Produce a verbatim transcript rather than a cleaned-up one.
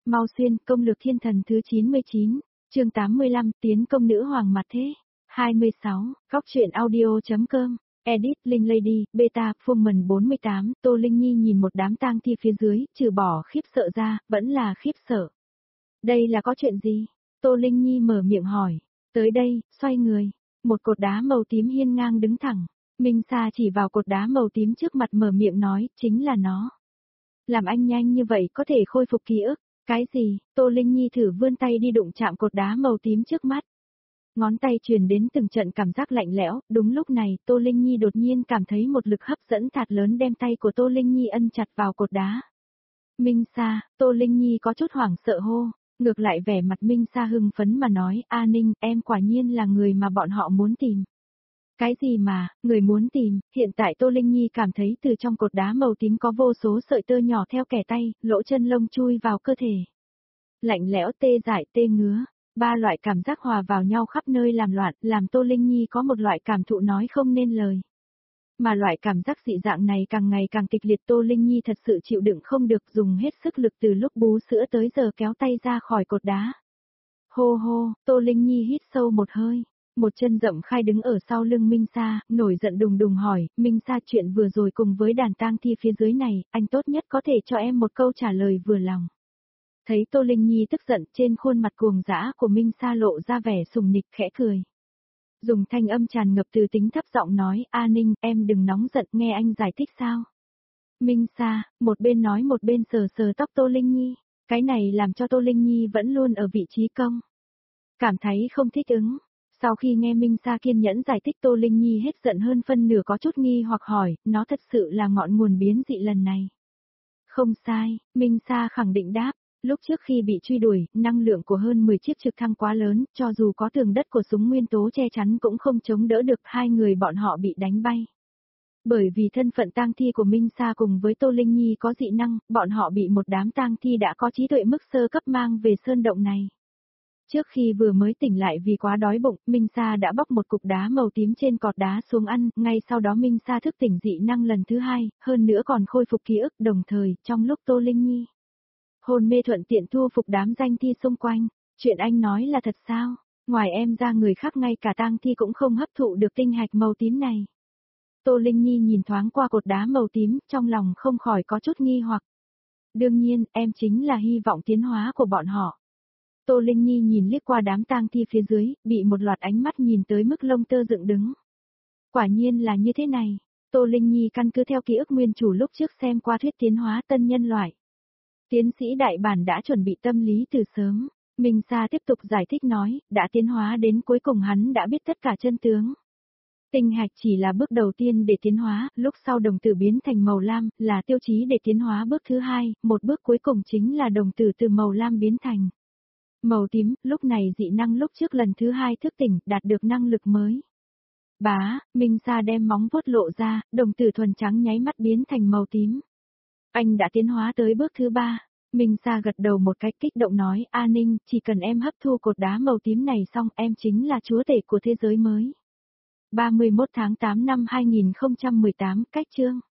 Mau xuyên, công lược thiên thần thứ chín mươi chín, chương tám mươi lăm, tiến công nữ hoàng mặt thế. hai mươi sáu, góc truyện audio.com, edit, Linh Lady, beta, Fullman bốn mươi tám, Tô Linh Nhi nhìn một đám tang thi phía dưới, trừ bỏ khiếp sợ ra, vẫn là khiếp sợ. Đây là có chuyện gì? Tô Linh Nhi mở miệng hỏi. Tới đây, xoay người. Một cột đá màu tím hiên ngang đứng thẳng. Minh Sa chỉ vào cột đá màu tím trước mặt mở miệng nói, chính là nó. Làm anh nhanh như vậy có thể khôi phục ký ức. Cái gì? Tô Linh Nhi thử vươn tay đi đụng chạm cột đá màu tím trước mắt. Ngón tay truyền đến từng trận cảm giác lạnh lẽo, đúng lúc này, Tô Linh Nhi đột nhiên cảm thấy một lực hấp dẫn thật lớn đem tay của Tô Linh Nhi ân chặt vào cột đá. Minh Sa, Tô Linh Nhi có chút hoảng sợ hô, ngược lại vẻ mặt Minh Sa hưng phấn mà nói, A Ninh, em quả nhiên là người mà bọn họ muốn tìm. Cái gì mà, người muốn tìm, hiện tại Tô Linh Nhi cảm thấy từ trong cột đá màu tím có vô số sợi tơ nhỏ theo kẻ tay, lỗ chân lông chui vào cơ thể. Lạnh lẽo tê dại tê ngứa, ba loại cảm giác hòa vào nhau khắp nơi làm loạn, làm Tô Linh Nhi có một loại cảm thụ nói không nên lời. Mà loại cảm giác dị dạng này càng ngày càng kịch liệt, Tô Linh Nhi thật sự chịu đựng không được, dùng hết sức lực từ lúc bú sữa tới giờ kéo tay ra khỏi cột đá. Hô hô, Tô Linh Nhi hít sâu một hơi. Một chân rậm khai đứng ở sau lưng Minh Sa, nổi giận đùng đùng hỏi, Minh Sa, chuyện vừa rồi cùng với đàn tang thi phía dưới này, anh tốt nhất có thể cho em một câu trả lời vừa lòng. Thấy Tô Linh Nhi tức giận, trên khuôn mặt cuồng dã của Minh Sa lộ ra vẻ sùng nịch khẽ cười. Dùng thanh âm tràn ngập từ tính thấp giọng nói, A Ninh, em đừng nóng giận, nghe anh giải thích sao. Minh Sa, một bên nói một bên sờ sờ tóc Tô Linh Nhi, cái này làm cho Tô Linh Nhi vẫn luôn ở vị trí công. Cảm thấy không thích ứng. Sau khi nghe Minh Sa kiên nhẫn giải thích, Tô Linh Nhi hết giận hơn phân nửa, có chút nghi hoặc hỏi, nó thật sự là ngọn nguồn biến dị lần này. Không sai, Minh Sa khẳng định đáp, lúc trước khi bị truy đuổi, năng lượng của hơn mười chiếc trực thăng quá lớn, cho dù có tường đất của súng nguyên tố che chắn cũng không chống đỡ được, hai người bọn họ bị đánh bay. Bởi vì thân phận tang thi của Minh Sa cùng với Tô Linh Nhi có dị năng, bọn họ bị một đám tang thi đã có trí tuệ mức sơ cấp mang về sơn động này. Trước khi vừa mới tỉnh lại vì quá đói bụng, Minh Sa đã bóc một cục đá màu tím trên cột đá xuống ăn, ngay sau đó Minh Sa thức tỉnh dị năng lần thứ hai, hơn nữa còn khôi phục ký ức, đồng thời, trong lúc Tô Linh Nhi hôn mê thuận tiện thu phục đám danh thi xung quanh. Chuyện anh nói là thật sao? Ngoài em ra người khác ngay cả tang thi cũng không hấp thụ được tinh hạch màu tím này. Tô Linh Nhi nhìn thoáng qua cột đá màu tím, trong lòng không khỏi có chút nghi hoặc. Đương nhiên, em chính là hy vọng tiến hóa của bọn họ. Tô Linh Nhi nhìn liếc qua đám tang thi phía dưới, bị một loạt ánh mắt nhìn tới mức lông tơ dựng đứng. Quả nhiên là như thế này. Tô Linh Nhi căn cứ theo ký ức nguyên chủ lúc trước xem qua thuyết tiến hóa tân nhân loại. Tiến sĩ đại bản đã chuẩn bị tâm lý từ sớm. Minh Sa tiếp tục giải thích nói, đã tiến hóa đến cuối cùng hắn đã biết tất cả chân tướng. Tinh hạch chỉ là bước đầu tiên để tiến hóa, lúc sau đồng tử biến thành màu lam, là tiêu chí để tiến hóa bước thứ hai, một bước cuối cùng chính là đồng tử từ màu lam biến thành màu tím, lúc này dị năng lúc trước lần thứ hai thức tỉnh, đạt được năng lực mới. Bá, Minh Sa đem móng vuốt lộ ra, đồng tử thuần trắng nháy mắt biến thành màu tím. Anh đã tiến hóa tới bước thứ ba. Minh Sa gật đầu một cách kích động nói, A Ninh, chỉ cần em hấp thu cột đá màu tím này xong, em chính là chúa tể của thế giới mới. ba mươi mốt tháng tám năm hai nghìn không trăm mười tám, cách chương.